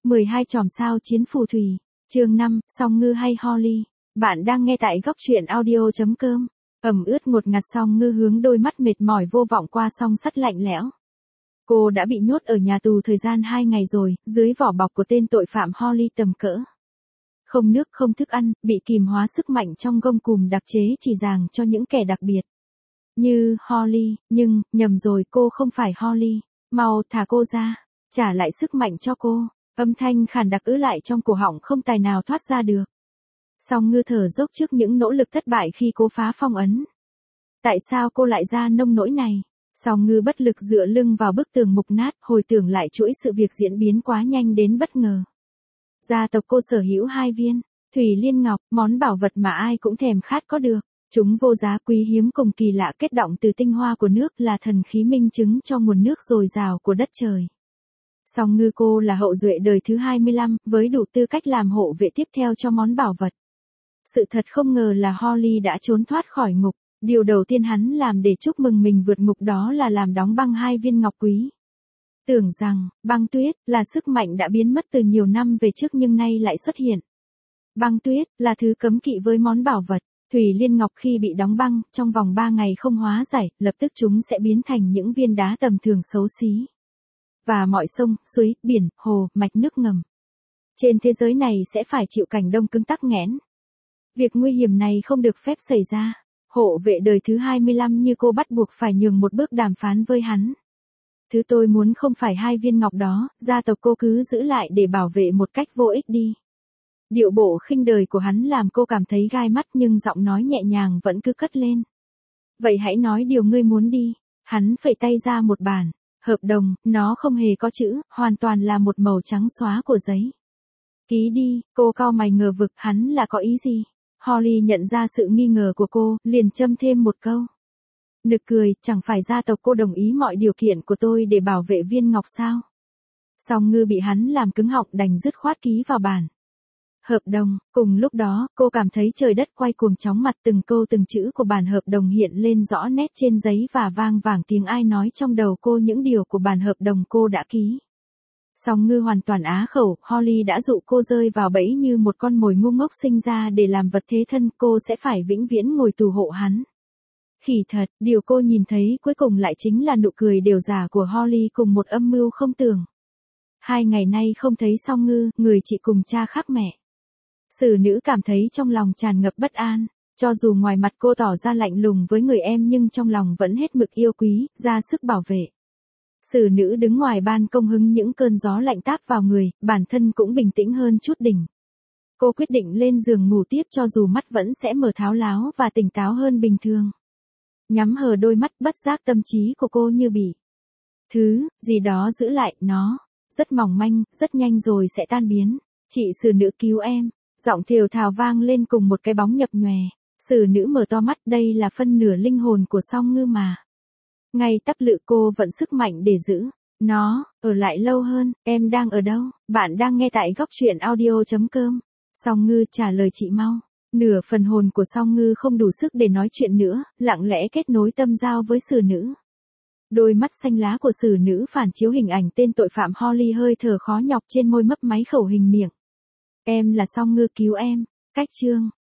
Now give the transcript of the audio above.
12 chòm sao chiến phù thủy. Chương 5, Song Ngư hay Holly. Bạn đang nghe tại góc truyện audio.com. Ẩm ướt ngột ngạt Song Ngư hướng đôi mắt mệt mỏi vô vọng qua song sắt lạnh lẽo. Cô đã bị nhốt ở nhà tù thời gian 2 ngày rồi, dưới vỏ bọc của tên tội phạm Holly tầm cỡ. Không nước không thức ăn, bị kìm hóa sức mạnh trong gông cùm đặc chế chỉ dàng cho những kẻ đặc biệt. Như Holly, nhưng, nhầm rồi, cô không phải Holly. Mau thả cô ra, trả lại sức mạnh cho cô. Âm thanh khàn đặc ứ lại trong cổ họng không tài nào thoát ra được. Song Ngư thở dốc trước những nỗ lực thất bại khi cố phá phong ấn. Tại sao cô lại ra nông nỗi này? Song Ngư bất lực dựa lưng vào bức tường mục nát, hồi tưởng lại chuỗi sự việc diễn biến quá nhanh đến bất ngờ. Gia tộc cô sở hữu 2 viên thủy liên ngọc, món bảo vật mà ai cũng thèm khát có được. Chúng vô giá quý hiếm cùng kỳ lạ, kết động từ tinh hoa của nước, là thần khí minh chứng cho nguồn nước dồi dào của đất trời. Song Ngư cô là hậu duệ đời thứ 25, với đủ tư cách làm hộ vệ tiếp theo cho món bảo vật. Sự thật không ngờ là Holly đã trốn thoát khỏi ngục. Điều đầu tiên hắn làm để chúc mừng mình vượt ngục đó là làm đóng băng 2 viên ngọc quý. Tưởng rằng, băng tuyết, là sức mạnh đã biến mất từ nhiều năm về trước nhưng nay lại xuất hiện. Băng tuyết, là thứ cấm kỵ với món bảo vật. Thủy liên ngọc khi bị đóng băng, trong vòng 3 ngày không hóa giải, lập tức chúng sẽ biến thành những viên đá tầm thường xấu xí. Và mọi sông, suối, biển, hồ, mạch nước ngầm trên thế giới này sẽ phải chịu cảnh đông cứng tắc nghẽn. Việc nguy hiểm này không được phép xảy ra. Hộ vệ đời thứ 25 như cô bắt buộc phải nhường một bước đàm phán với hắn. Thứ tôi muốn không phải 2 viên ngọc đó, gia tộc cô cứ giữ lại để bảo vệ một cách vô ích đi. Điệu bộ khinh đời của hắn làm cô cảm thấy gai mắt nhưng giọng nói nhẹ nhàng vẫn cứ cất lên. Vậy hãy nói điều ngươi muốn đi. Hắn phẩy tay ra một bản hợp đồng, nó không hề có chữ, hoàn toàn là một màu trắng xóa của giấy. Ký đi, cô cau mày ngờ vực, hắn là có ý gì? Holly nhận ra sự nghi ngờ của cô, liền châm thêm một câu. Nực cười, chẳng phải gia tộc cô đồng ý mọi điều kiện của tôi để bảo vệ viên ngọc sao? Song Ngư bị hắn làm cứng họng đành dứt khoát ký vào bản hợp đồng. Cùng lúc đó, cô cảm thấy trời đất quay cuồng chóng mặt, từng câu từng chữ của bản hợp đồng hiện lên rõ nét trên giấy và vang vẳng tiếng ai nói trong đầu cô những điều của bản hợp đồng cô đã ký. Song Ngư hoàn toàn á khẩu, Holly đã dụ cô rơi vào bẫy như một con mồi ngu ngốc sinh ra để làm vật thế thân, cô sẽ phải vĩnh viễn ngồi tù hộ hắn. Khỉ thật, điều cô nhìn thấy cuối cùng lại chính là nụ cười đều giả của Holly cùng một âm mưu không tưởng. 2 ngày nay không thấy Song Ngư, người chị cùng cha khác mẹ. Sử nữ cảm thấy trong lòng tràn ngập bất an, cho dù ngoài mặt cô tỏ ra lạnh lùng với người em nhưng trong lòng vẫn hết mực yêu quý, ra sức bảo vệ. Sử nữ đứng ngoài ban công hứng những cơn gió lạnh táp vào người, bản thân cũng bình tĩnh hơn chút đỉnh. Cô quyết định lên giường ngủ tiếp cho dù mắt vẫn sẽ mở tháo láo và tỉnh táo hơn bình thường. Nhắm hờ đôi mắt, bất giác tâm trí của cô như bị thứ gì đó giữ lại, nó rất mỏng manh, rất nhanh rồi sẽ tan biến. Chị Sử nữ cứu em. Giọng thều thào vang lên cùng một cái bóng nhập nhòe. Sử nữ mở to mắt, đây là phân nửa linh hồn của Song Ngư mà. Ngay tắp lự cô vận sức mạnh để giữ nó ở lại lâu hơn. Em đang ở đâu? Bạn đang nghe tại góc truyện audio.com. Song Ngư trả lời chị mau. Nửa phần hồn của Song Ngư không đủ sức để nói chuyện nữa, lặng lẽ kết nối tâm giao với Sử nữ. Đôi mắt xanh lá của Sử nữ phản chiếu hình ảnh tên tội phạm Holly hơi thở khó nhọc trên môi mấp máy khẩu hình miệng. Em là Song Ngư, cứu em. Cách chương.